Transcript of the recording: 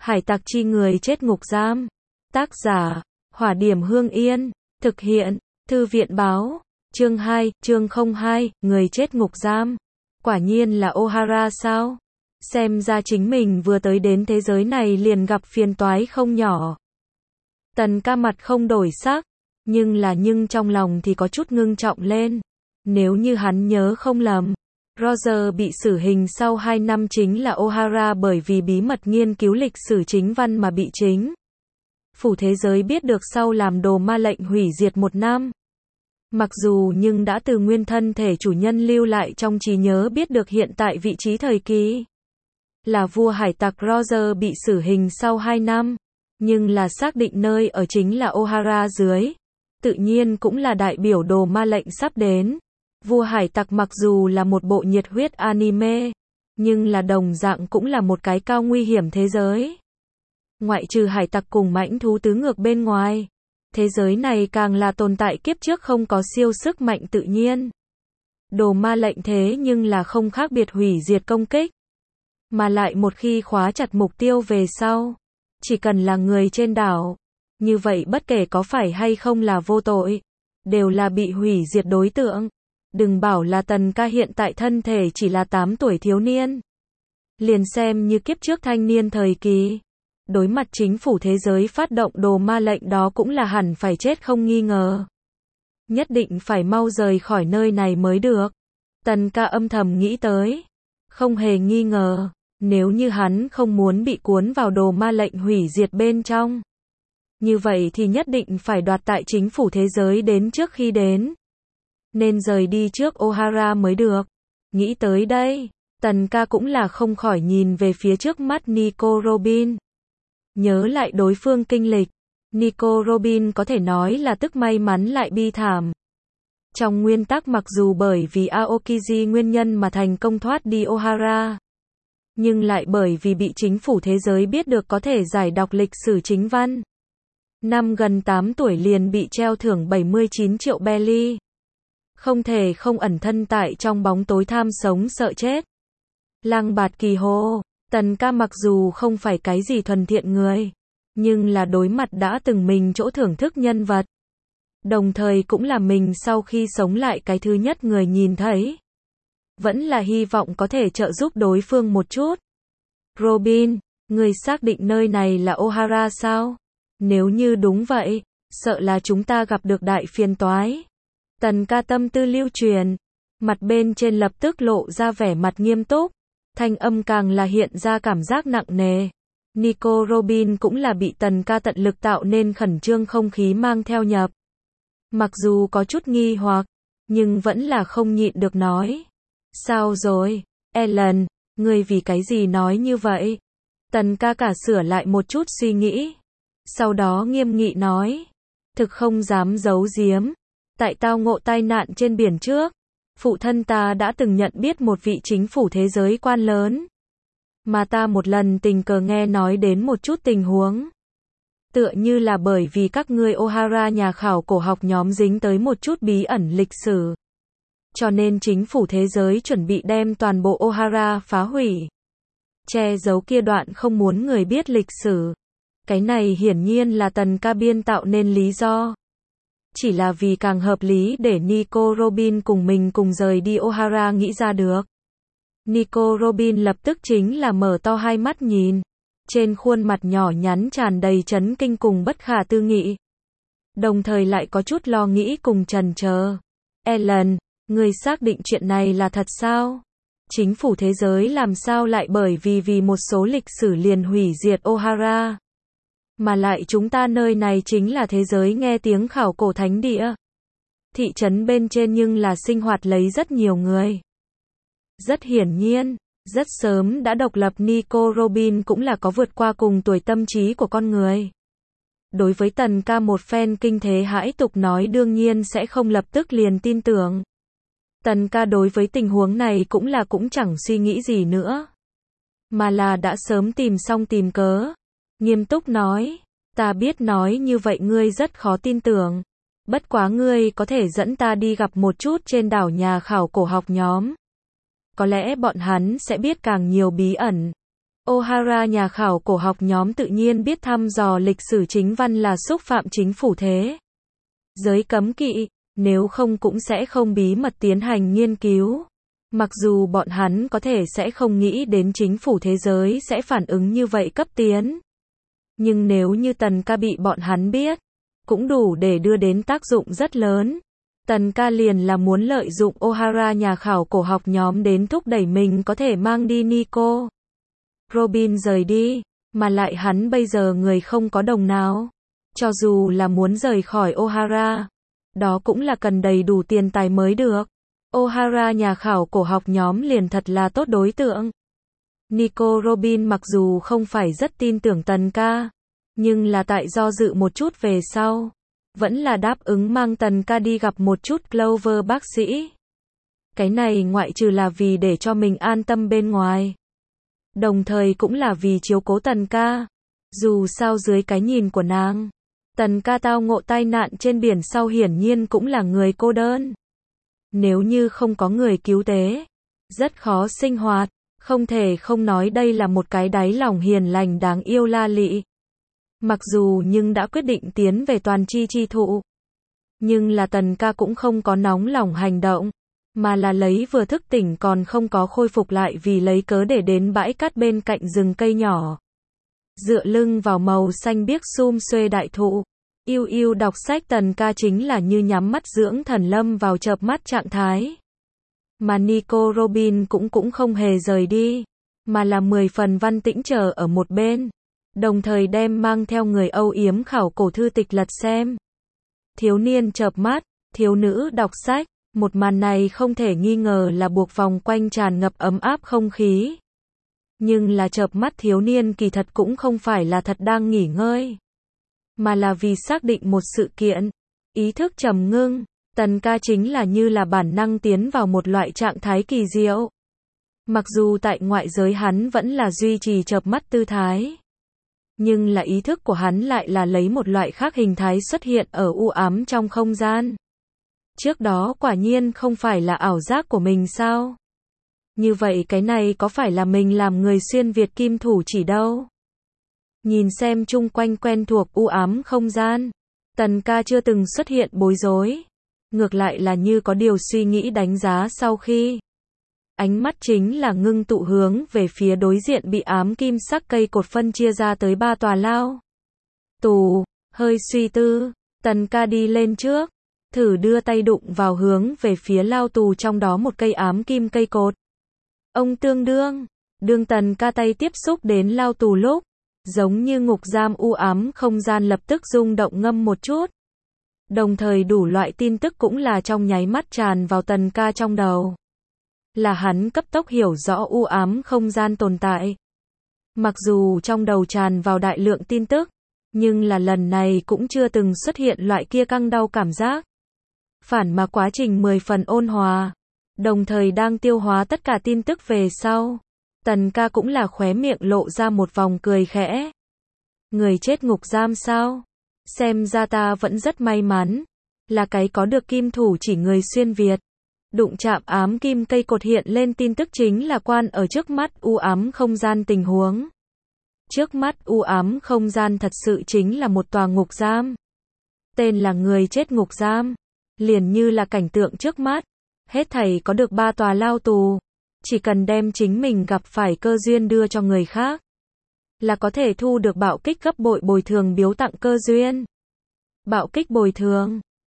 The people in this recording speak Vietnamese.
Hải tặc chi người chết ngục giam. Tác giả, Hỏa Điểm Hương Yên. Thực hiện, Thư viện báo. Chương 2, chương 02, người chết ngục giam. Quả nhiên là Ohara sao? Xem ra chính mình vừa tới đến thế giới này liền gặp phiền toái không nhỏ. Tần ca mặt không đổi sắc, nhưng trong lòng thì có chút ngưng trọng lên. Nếu như hắn nhớ không lầm, Roger bị xử hình sau 2 năm chính là Ohara bởi vì bí mật nghiên cứu lịch sử chính văn mà bị chính phủ thế giới biết được sau làm đồ ma lệnh hủy diệt 1 năm. Mặc dù nhưng đã từ nguyên thân thể chủ nhân lưu lại trong trí nhớ biết được hiện tại vị trí thời kỳ là vua hải tặc Roger bị xử hình sau 2 năm, nhưng là xác định nơi ở chính là Ohara dưới. Tự nhiên cũng là đại biểu đồ ma lệnh sắp đến. Vua hải tặc mặc dù là một bộ nhiệt huyết anime, nhưng là đồng dạng cũng là một cái cao nguy hiểm thế giới. Ngoại trừ hải tặc cùng mãnh thú tứ ngược bên ngoài, thế giới này càng là tồn tại kiếp trước không có siêu sức mạnh tự nhiên. Đồ ma lệnh thế nhưng là không khác biệt hủy diệt công kích, mà lại một khi khóa chặt mục tiêu về sau, chỉ cần là người trên đảo, như vậy bất kể có phải hay không là vô tội, đều là bị hủy diệt đối tượng. Đừng bảo là Tần ca hiện tại thân thể chỉ là 8 tuổi thiếu niên. Liền xem như kiếp trước thanh niên thời kỳ, đối mặt chính phủ thế giới phát động đồ ma lệnh đó cũng là hẳn phải chết không nghi ngờ. Nhất định phải mau rời khỏi nơi này mới được. Tần ca âm thầm nghĩ tới. Không hề nghi ngờ, nếu như hắn không muốn bị cuốn vào đồ ma lệnh hủy diệt bên trong, như vậy thì nhất định phải đoạt tại chính phủ thế giới đến trước khi đến. Nên rời đi trước Ohara mới được. Nghĩ tới đây, Tần ca cũng là không khỏi nhìn về phía trước mắt Nico Robin. Nhớ lại đối phương kinh lịch, Nico Robin có thể nói là tức may mắn lại bi thảm. Trong nguyên tắc mặc dù bởi vì Aokiji nguyên nhân mà thành công thoát đi Ohara, nhưng lại bởi vì bị chính phủ thế giới biết được có thể giải đọc lịch sử chính văn. Năm gần 8 tuổi liền bị treo thưởng 79 triệu belly. Không thể không ẩn thân tại trong bóng tối tham sống sợ chết. Lăng Bạt Kỳ Hồ, Tần ca mặc dù không phải cái gì thuần thiện người, nhưng là đối mặt đã từng mình chỗ thưởng thức nhân vật. Đồng thời cũng là mình sau khi sống lại cái thứ nhất người nhìn thấy. Vẫn là hy vọng có thể trợ giúp đối phương một chút. Robin, người xác định nơi này là Ohara sao? Nếu như đúng vậy, sợ là chúng ta gặp được đại phiền toái. Tần ca tâm tư lưu truyền, mặt bên trên lập tức lộ ra vẻ mặt nghiêm túc, thanh âm càng là hiện ra cảm giác nặng nề. Nico Robin cũng là bị Tần ca tận lực tạo nên khẩn trương không khí mang theo nhập. Mặc dù có chút nghi hoặc, nhưng vẫn là không nhịn được nói. Sao rồi, Ellen, ngươi vì cái gì nói như vậy? Tần ca cả sửa lại một chút suy nghĩ. Sau đó nghiêm nghị nói. Thực không dám giấu giếm. Tại tao ngộ tai nạn trên biển trước, phụ thân ta đã từng nhận biết một vị chính phủ thế giới quan lớn. Mà ta một lần tình cờ nghe nói đến một chút tình huống. Tựa như là bởi vì các ngươi Ohara nhà khảo cổ học nhóm dính tới một chút bí ẩn lịch sử. Cho nên chính phủ thế giới chuẩn bị đem toàn bộ Ohara phá hủy. Che giấu kia đoạn không muốn người biết lịch sử. Cái này hiển nhiên là Tần ca biên tạo nên lý do. Chỉ là vì càng hợp lý để Nico Robin cùng mình cùng rời đi Ohara nghĩ ra được. Nico Robin lập tức chính là mở to hai mắt nhìn. Trên khuôn mặt nhỏ nhắn tràn đầy chấn kinh cùng bất khả tư nghị. Đồng thời lại có chút lo nghĩ cùng chần chờ. Ellen, người xác định chuyện này là thật sao? Chính phủ thế giới làm sao lại bởi vì một số lịch sử liền hủy diệt Ohara? Mà lại chúng ta nơi này chính là thế giới nghe tiếng khảo cổ thánh địa. Thị trấn bên trên nhưng là sinh hoạt lấy rất nhiều người. Rất hiển nhiên, rất sớm đã độc lập Nico Robin cũng là có vượt qua cùng tuổi tâm trí của con người. Đối với Tần ca một phen kinh thế hãi tục nói đương nhiên sẽ không lập tức liền tin tưởng. Tần ca đối với tình huống này cũng chẳng suy nghĩ gì nữa. Mà là đã sớm tìm xong tìm cớ. Nghiêm túc nói, ta biết nói như vậy ngươi rất khó tin tưởng. Bất quá ngươi có thể dẫn ta đi gặp một chút trên đảo nhà khảo cổ học nhóm. Có lẽ bọn hắn sẽ biết càng nhiều bí ẩn. O'Hara nhà khảo cổ học nhóm tự nhiên biết thăm dò lịch sử chính văn là xúc phạm chính phủ thế giới cấm kỵ, nếu không cũng sẽ không bí mật tiến hành nghiên cứu. Mặc dù bọn hắn có thể sẽ không nghĩ đến chính phủ thế giới sẽ phản ứng như vậy cấp tiến. Nhưng nếu như Tần Ca bị bọn hắn biết, cũng đủ để đưa đến tác dụng rất lớn. Tần Ca liền là muốn lợi dụng O'Hara nhà khảo cổ học nhóm đến thúc đẩy mình có thể mang đi Nico Robin rời đi, mà lại hắn bây giờ người không có đồng nào. Cho dù là muốn rời khỏi O'Hara, đó cũng là cần đầy đủ tiền tài mới được. O'Hara nhà khảo cổ học nhóm liền thật là tốt đối tượng. Nico Robin mặc dù không phải rất tin tưởng Tần Ca, nhưng là tại do dự một chút về sau, vẫn là đáp ứng mang Tần Ca đi gặp một chút Clover bác sĩ. Cái này ngoại trừ là vì để cho mình an tâm bên ngoài, đồng thời cũng là vì chiếu cố Tần Ca. Dù sao dưới cái nhìn của nàng, Tần Ca tao ngộ tai nạn trên biển sau hiển nhiên cũng là người cô đơn. Nếu như không có người cứu tế, rất khó sinh hoạt, không thể không nói đây là một cái đáy lòng hiền lành đáng yêu la lị. Mặc dù nhưng đã quyết định tiến về toàn chi thụ. Nhưng là Tần Ca cũng không có nóng lòng hành động, mà là lấy vừa thức tỉnh còn không có khôi phục lại vì lấy cớ để đến bãi cát bên cạnh rừng cây nhỏ. Dựa lưng vào màu xanh biếc sum xuê đại thụ, yêu yêu đọc sách. Tần Ca chính là như nhắm mắt dưỡng thần lâm vào chợp mắt trạng thái. Mà Nico Robin cũng không hề rời đi, mà là 10 phần văn tĩnh chờ ở một bên, đồng thời đem mang theo người âu yếm khảo cổ thư tịch lật xem. Thiếu niên chợp mắt, thiếu nữ đọc sách, một màn này không thể nghi ngờ là buộc vòng quanh tràn ngập ấm áp không khí. Nhưng là chợp mắt thiếu niên kỳ thật cũng không phải là thật đang nghỉ ngơi, mà là vì xác định một sự kiện. Ý thức trầm ngưng, Tần Ca chính là như là bản năng tiến vào một loại trạng thái kỳ diệu. Mặc dù tại ngoại giới hắn vẫn là duy trì chợp mắt tư thái, nhưng là ý thức của hắn lại là lấy một loại khác hình thái xuất hiện ở u ám trong không gian. Trước đó quả nhiên không phải là ảo giác của mình sao? Như vậy cái này có phải là mình làm người xuyên Việt kim thủ chỉ đâu? Nhìn xem chung quanh quen thuộc u ám không gian, Tần Ca chưa từng xuất hiện bối rối, ngược lại là như có điều suy nghĩ đánh giá sau khi. Ánh mắt chính là ngưng tụ hướng về phía đối diện bị ám kim sắc cây cột phân chia ra tới 3 tòa lao tù, hơi suy tư, Tần Ca đi lên trước, thử đưa tay đụng vào hướng về phía lao tù trong đó một cây ám kim cây cột. Ông tương đương Tần Ca tay tiếp xúc đến lao tù lúc, giống như ngục giam u ám không gian lập tức rung động ngâm một chút. Đồng thời đủ loại tin tức cũng là trong nháy mắt tràn vào Tần Ca trong đầu. Là hắn cấp tốc hiểu rõ u ám không gian tồn tại. Mặc dù trong đầu tràn vào đại lượng tin tức, nhưng là lần này cũng chưa từng xuất hiện loại kia căng đau cảm giác. Phản mà quá trình 10 phần ôn hòa, đồng thời đang tiêu hóa tất cả tin tức về sau, Tần Ca cũng là khóe miệng lộ ra một vòng cười khẽ. Người chết ngục giam sao? Xem ra ta vẫn rất may mắn, là cái có được kim thủ chỉ người xuyên Việt. Đụng chạm ám kim cây cột hiện lên tin tức chính là quan ở trước mắt u ám không gian tình huống. Trước mắt u ám không gian thật sự chính là một tòa ngục giam. Tên là người chết ngục giam. Liền như là cảnh tượng trước mắt. Hết thảy có được 3 tòa lao tù. Chỉ cần đem chính mình gặp phải cơ duyên đưa cho người khác, là có thể thu được bạo kích gấp bội bồi thường biếu tặng cơ duyên. Bạo kích bồi thường.